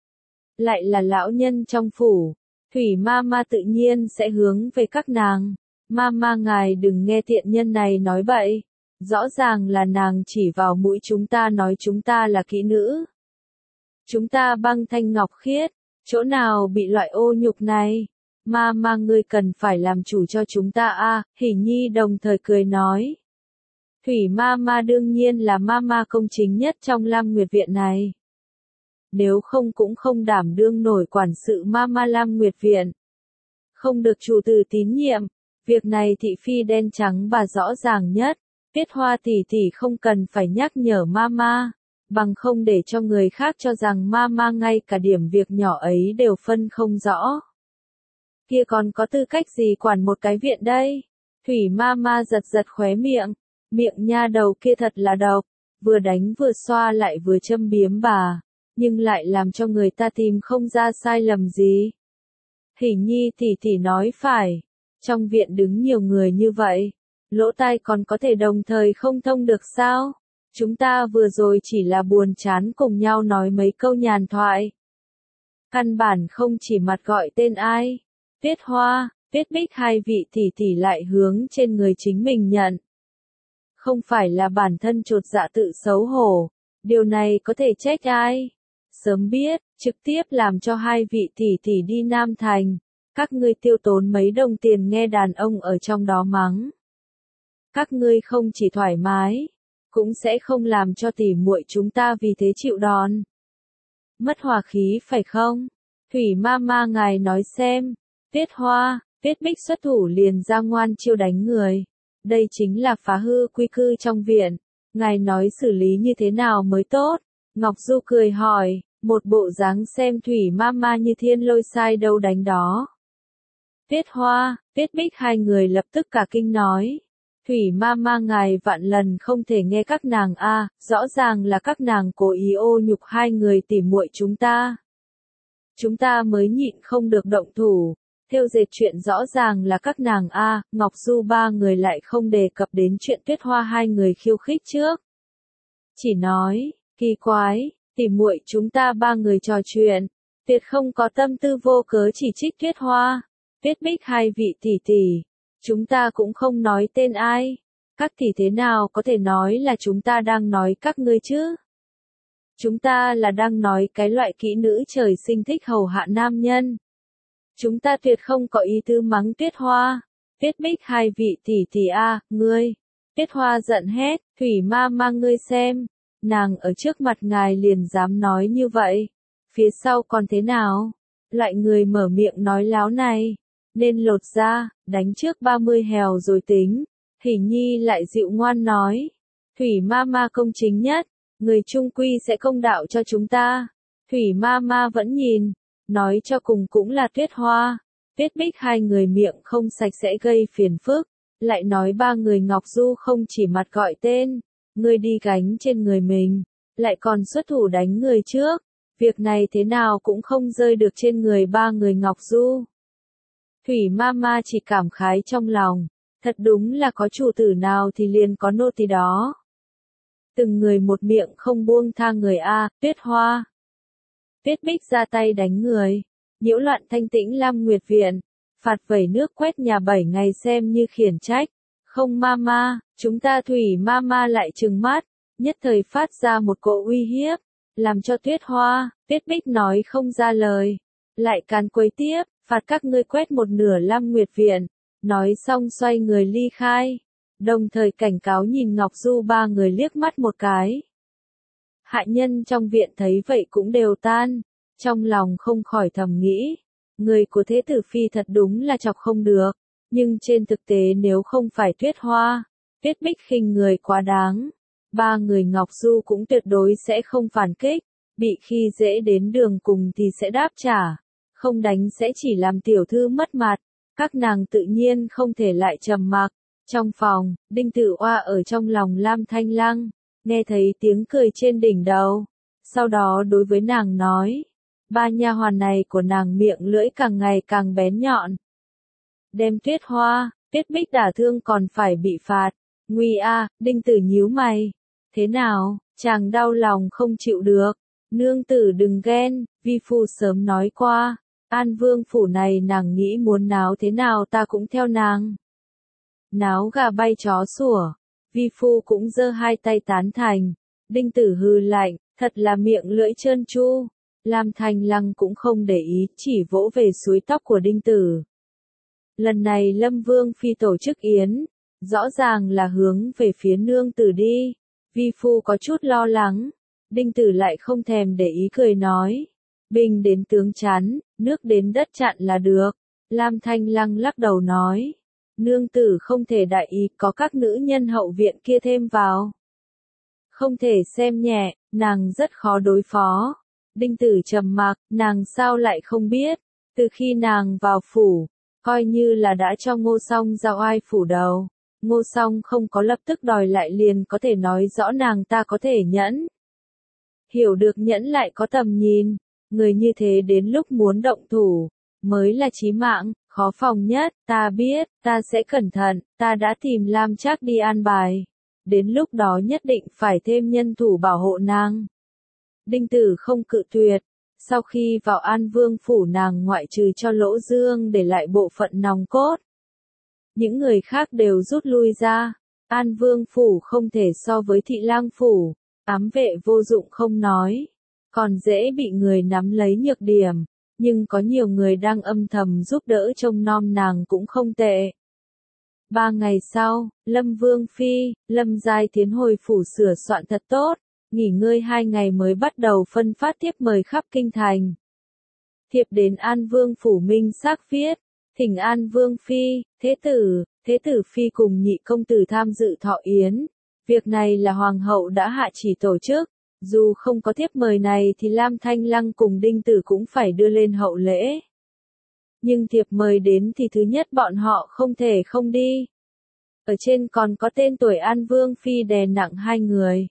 Lại là lão nhân trong phủ, Thủy Ma tự nhiên sẽ hướng về các nàng. Ma ngài đừng nghe tiện nhân này nói bậy, rõ ràng là nàng chỉ vào mũi chúng ta nói chúng ta là kỹ nữ. Chúng ta băng thanh ngọc khiết, chỗ nào bị loại ô nhục này? Ma ngươi cần phải làm chủ cho chúng ta a. Hỉ Nhi đồng thời cười nói. Thủy Ma đương nhiên là Ma công chính nhất trong Lam Nguyệt Viện này. Nếu không cũng không đảm đương nổi quản sự Ma Lam Nguyệt Viện. Không được chủ tử tín nhiệm, việc này thị phi đen trắng và rõ ràng nhất. Tuyết Hoa tỷ tỷ không cần phải nhắc nhở Ma, bằng không để cho người khác cho rằng Ma ngay cả điểm việc nhỏ ấy đều phân không rõ. Kia còn có tư cách gì quản một cái viện đây? Thủy Ma giật khóe miệng, miệng nha đầu kia thật là độc, vừa đánh vừa xoa lại vừa châm biếm bà, nhưng lại làm cho người ta tìm không ra sai lầm gì. Hỉ Nhi tỷ tỷ nói phải, Trong viện đứng nhiều người như vậy, lỗ tai còn có thể đồng thời không thông được sao? Chúng ta vừa rồi chỉ là buồn chán cùng nhau nói mấy câu nhàn thoại. Căn bản không chỉ mặt gọi tên ai. Tuyết Hoa, Tuyết Bích hai vị tỷ tỷ lại hướng trên người chính mình nhận. Không phải là bản thân chột dạ tự xấu hổ, điều này có thể trách ai? Sớm biết, trực tiếp làm cho hai vị tỷ tỷ đi Nam Thành, các ngươi tiêu tốn mấy đồng tiền nghe đàn ông ở trong đó mắng. Các ngươi không chỉ thoải mái, cũng sẽ không làm cho tỉ muội chúng ta vì thế chịu đòn. Mất hòa khí phải không? Thủy Mama ngài nói xem, Tuyết Hoa, Tuyết Bích xuất thủ liền ra ngoan chiêu đánh người. Đây chính là phá hư quy cư trong viện. Ngài nói xử lý như thế nào mới tốt? Ngọc Du cười hỏi, một bộ dáng xem Thủy Mama như thiên lôi sai đâu đánh đó. Tuyết Hoa, Tuyết Bích hai người lập tức cả kinh nói. Thủy Mama ngài vạn lần không thể nghe các nàng rõ ràng là các nàng cố ý ô nhục hai người tỉ muội chúng ta. Chúng ta mới nhịn không được động thủ. Theo dệt chuyện rõ ràng là các nàng Ngọc Du ba người lại không đề cập đến chuyện Tuyết Hoa hai người khiêu khích trước. Chỉ nói, kỳ quái, tỉ muội chúng ta ba người trò chuyện, tuyệt không có tâm tư vô cớ chỉ trích Tuyết Hoa, Tuyết Bích hai vị tỷ tỷ. Chúng ta cũng không nói tên ai. Các tỷ thế nào có thể nói là chúng ta đang nói các ngươi chứ? Chúng ta là đang nói cái loại kỹ nữ trời sinh thích hầu hạ nam nhân. Chúng ta tuyệt không có ý tứ mắng Tuyết Hoa. Tuyết Bích hai vị tỷ tỷ ngươi. Tuyết Hoa giận hét, Thủy Mama ngươi xem. Nàng ở trước mặt ngài liền dám nói như vậy. Phía sau còn thế nào? Loại người mở miệng nói láo này. Nên lột ra, đánh trước 30 hèo rồi tính. Hỷ Nhi lại dịu ngoan nói. Thủy Mama công chính nhất. Người trung quy sẽ công đạo cho chúng ta. Thủy Mama vẫn nhìn. Nói cho cùng cũng là Tuyết Hoa. Tuyết Bích hai người miệng không sạch sẽ gây phiền phức. Lại nói ba người Ngọc Du không chỉ mặt gọi tên. Người đi gánh trên người mình. Lại còn xuất thủ đánh người trước. Việc này thế nào cũng không rơi được trên người ba người Ngọc Du. Thủy Mama chỉ cảm khái trong lòng. Thật đúng là có chủ tử nào thì liền có nô tỳ đó. Từng người một miệng không buông tha người Tuyết Hoa. Tuyết Bích ra tay đánh người. Nhiễu loạn thanh tĩnh Lam Nguyệt Viện. Phạt vẩy nước quét nhà 7 ngày xem như khiển trách. Không Mama, chúng ta Thủy Mama lại trừng mắt. Nhất thời phát ra một cỗ uy hiếp. Làm cho Tuyết Hoa, Tuyết Bích nói không ra lời. Lại càn quấy tiếp, phạt các ngươi quét một nửa Lam Nguyệt Viện. Nói xong xoay người ly khai. Đồng thời cảnh cáo nhìn Ngọc Du ba người liếc mắt một cái. Hạ nhân trong viện thấy vậy cũng đều tan. Trong lòng không khỏi thầm nghĩ. Người của Thế Tử Phi thật đúng là chọc không được. Nhưng trên thực tế nếu không phải Tuyết Hoa, Tuyết Bích khinh người quá đáng. Ba người Ngọc Du cũng tuyệt đối sẽ không phản kích. Bị khi dễ đến đường cùng thì sẽ đáp trả. Không đánh sẽ chỉ làm tiểu thư mất mặt. Các nàng tự nhiên không thể lại trầm mặc. Trong phòng, Đinh Tử Oa ở trong lòng Lam Thanh Lăng, nghe thấy tiếng cười trên đỉnh đầu. Sau đó đối với nàng nói, ba nha hoàn này của nàng miệng lưỡi càng ngày càng bén nhọn. Đem Tuyết Hoa, Tuyết Bích đả thương còn phải bị phạt. Nguy Đinh Tử nhíu mày. Thế nào, chàng đau lòng không chịu được. Nương tử đừng ghen, vi phu sớm nói qua. An Vương phủ này nàng nghĩ muốn náo thế nào ta cũng theo nàng. Náo gà bay chó sủa, vi phu cũng giơ hai tay tán thành. Đinh Tử hừ lạnh, thật là miệng lưỡi trơn tru. Lam Thanh Lăng cũng không để ý, chỉ vỗ về suối tóc của Đinh Tử. Lần này Lâm Vương phi tổ chức yến, rõ ràng là hướng về phía nương tử đi. Vi phu có chút lo lắng. Đinh Tử lại không thèm để ý cười nói. Binh đến tướng chắn, nước đến đất chặn là được. Lam Thanh Lăng lắc đầu nói. Nương tử không thể đại ý, có các nữ nhân hậu viện kia thêm vào. Không thể xem nhẹ, nàng rất khó đối phó. Đinh Tử trầm mặc, nàng sao lại không biết. Từ khi nàng vào phủ, coi như là đã cho Ngô Song giao ai phủ đầu. Ngô Song không có lập tức đòi lại liền có thể nói rõ nàng ta có thể nhẫn. Hiểu được nhẫn lại có tầm nhìn. Người như thế đến lúc muốn động thủ, mới là chí mạng, Khó phòng nhất, ta biết, ta sẽ cẩn thận, ta đã tìm Lam Trác đi an bài. Đến lúc đó nhất định phải thêm nhân thủ bảo hộ nàng. Đinh Tử không cự tuyệt. Sau khi vào An Vương phủ nàng ngoại trừ cho Lỗ Dương để lại bộ phận nòng cốt. Những người khác đều rút lui ra. An Vương phủ không thể so với Thị Lang phủ. Ám vệ vô dụng không nói. Còn dễ bị người nắm lấy nhược điểm. Nhưng có nhiều người đang âm thầm giúp đỡ trông nom nàng cũng không tệ. 3 ngày sau, Lâm Vương Phi, Lâm Giai Thiến hồi phủ sửa soạn thật tốt. Nghỉ ngơi 2 ngày mới bắt đầu phân phát thiếp mời khắp kinh thành. Thiệp đến An Vương phủ minh xác viết, thỉnh An Vương Phi, Thế tử Phi cùng nhị công tử tham dự thọ yến. Việc này là Hoàng hậu đã hạ chỉ tổ chức, dù không có thiếp mời này thì Lam Thanh Lăng cùng Đinh Tử cũng phải đưa lên hậu lễ. Nhưng thiệp mời đến thì thứ nhất bọn họ không thể không đi. Ở trên còn có tên tuổi An Vương Phi đè nặng 2 người.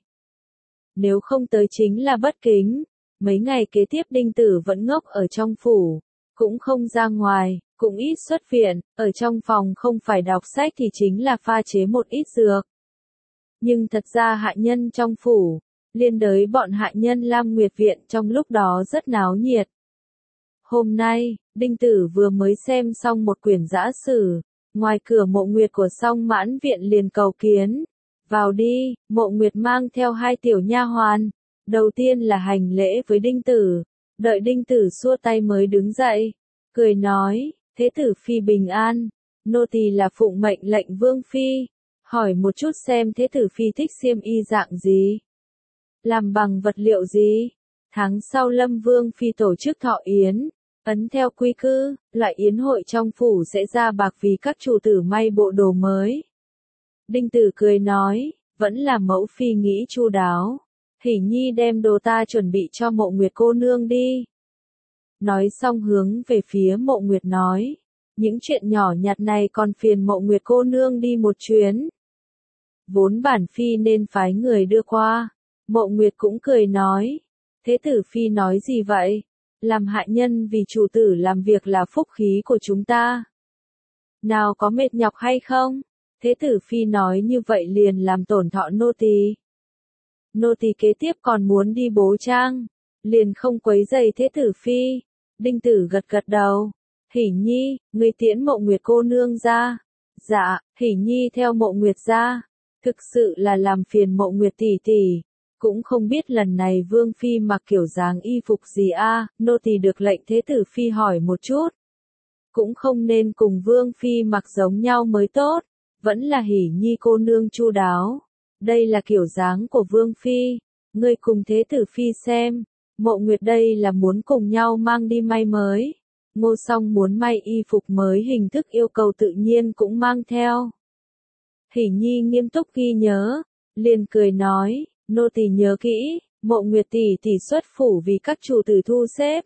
Nếu không tới chính là bất kính. Mấy ngày kế tiếp Đinh Tử vẫn ngốc ở trong phủ, cũng không ra ngoài, cũng ít xuất viện, ở trong phòng không phải đọc sách thì chính là pha chế một ít dược. Nhưng thật ra hạ nhân trong phủ, liên đới bọn hạ nhân Lam Nguyệt Viện trong lúc đó rất náo nhiệt. Hôm nay, Đinh Tử vừa mới xem xong một quyển giã sử, ngoài cửa Mộ Nguyệt của Song Mãn Viện liền cầu kiến. Vào đi, Mộ Nguyệt mang theo 2 tiểu nha hoàn. Đầu tiên là hành lễ với Đinh Tử, đợi Đinh Tử xua tay mới đứng dậy, cười nói, Thế tử Phi bình an, nô tỳ là phụng mệnh lệnh Vương Phi, hỏi một chút xem Thế tử Phi thích xiêm y dạng gì, làm bằng vật liệu gì. Tháng sau Lâm Vương Phi tổ chức thọ yến, ấn theo quy cư, loại yến hội trong phủ sẽ ra bạc vì các chủ tử may bộ đồ mới. Đinh Tử cười nói, vẫn là mẫu phi nghĩ chu đáo. Hỷ Nhi đem đồ ta chuẩn bị cho Mộ Nguyệt cô nương đi. Nói xong hướng về phía Mộ Nguyệt nói, những chuyện nhỏ nhặt này còn phiền Mộ Nguyệt cô nương đi một chuyến. Vốn bản phi nên phái người đưa qua. Mộ Nguyệt cũng cười nói, Thế tử Phi nói gì vậy? Làm hạ nhân vì chủ tử làm việc là phúc khí của chúng ta. Nào có mệt nhọc hay không? Thế tử Phi nói như vậy liền làm tổn thọ nô tỳ. Nô tỳ kế tiếp còn muốn đi bố trang, liền không quấy rầy Thế tử Phi. Đinh Tử gật gật đầu. Hỷ Nhi, ngươi tiễn Mộ Nguyệt cô nương ra. Dạ, Hỷ Nhi theo Mộ Nguyệt ra. Thực sự là làm phiền Mộ Nguyệt tỷ tỷ. Cũng không biết lần này Vương Phi mặc kiểu dáng y phục gì a, nô tỳ được lệnh Thế tử Phi hỏi một chút. Cũng không nên cùng Vương Phi mặc giống nhau mới tốt, vẫn là Hỷ Nhi cô nương chu đáo. Đây là kiểu dáng của Vương Phi, ngươi cùng Thế tử Phi xem, Mộ Nguyệt đây là muốn cùng nhau mang đi may mới. Ngô Song muốn may y phục mới hình thức yêu cầu tự nhiên cũng mang theo. Hỷ Nhi nghiêm túc ghi nhớ, liền cười nói, nô tỳ nhớ kỹ, Mộ Nguyệt tỷ tỷ xuất phủ vì các chủ tử thu xếp.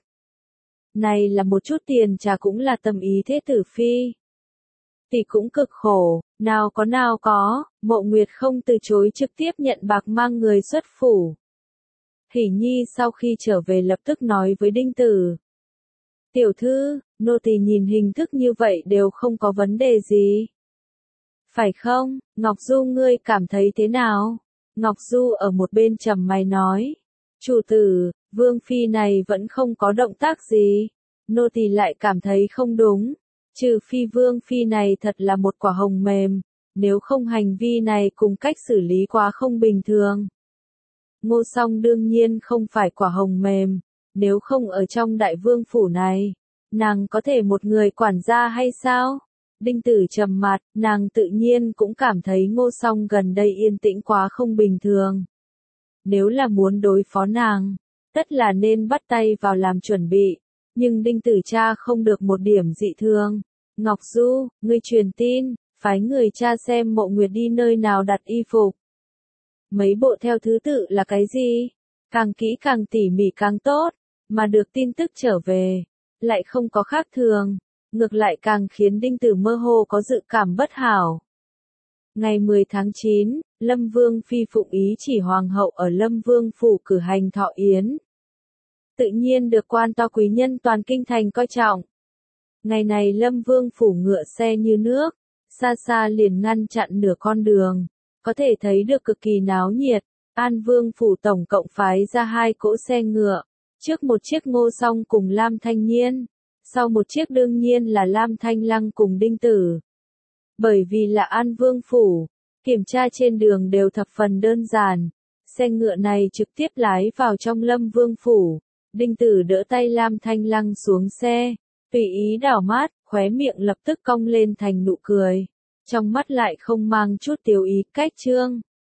Này là một chút tiền trả cũng là tâm ý Thế tử Phi. Tỷ cũng cực khổ, nào có, Mộ Nguyệt không từ chối trực tiếp nhận bạc mang người xuất phủ. Hỷ Nhi sau khi trở về lập tức nói với Đinh Tử. Tiểu thư, nô tỳ nhìn hình thức như vậy đều không có vấn đề gì. Phải không, Ngọc Du ngươi cảm thấy thế nào? Ngọc Du ở một bên trầm mày nói. Chủ tử, Vương Phi này vẫn không có động tác gì. Nô tỳ lại cảm thấy không đúng. Trừ phi Vương Phi này thật là một quả hồng mềm. Nếu không hành vi này cùng cách xử lý quá không bình thường. Ngô Song đương nhiên không phải quả hồng mềm. Nếu không ở trong đại vương phủ này, nàng có thể một người quản gia hay sao? Đinh Tử trầm mặt, nàng tự nhiên cũng cảm thấy Ngô Song gần đây yên tĩnh quá không bình thường. Nếu là muốn đối phó nàng, tất là nên bắt tay vào làm chuẩn bị, nhưng Đinh Tử cha không được một điểm dị thường. Ngọc Du, ngươi truyền tin, phái người cha xem Mộ Nguyệt đi nơi nào đặt y phục. Mấy bộ theo thứ tự là cái gì? Càng kỹ càng tỉ mỉ càng tốt, mà được tin tức trở về, lại không có khác thường. Ngược lại càng khiến Đinh Tử mơ hồ có dự cảm bất hảo. Ngày 10 tháng 9, Lâm Vương Phi phụng ý chỉ Hoàng hậu ở Lâm Vương Phủ cử hành thọ yến. Tự nhiên được quan to quý nhân toàn kinh thành coi trọng. Ngày này Lâm Vương phủ ngựa xe như nước, xa xa liền ngăn chặn nửa con đường, có thể thấy được cực kỳ náo nhiệt. An Vương phủ tổng cộng phái ra 2 cỗ xe ngựa, trước một chiếc Ngô Song cùng Lam Thanh Nhiên, sau một chiếc đương nhiên là Lam Thanh Lăng cùng Đinh Tử. Bởi vì là An Vương phủ, kiểm tra trên đường đều thập phần đơn giản, xe ngựa này trực tiếp lái vào trong Lâm Vương phủ. Đinh Tử đỡ tay Lam Thanh Lăng xuống xe, tùy ý đảo mắt, khóe miệng lập tức cong lên thành nụ cười, trong mắt lại không mang chút tiểu ý cách trương.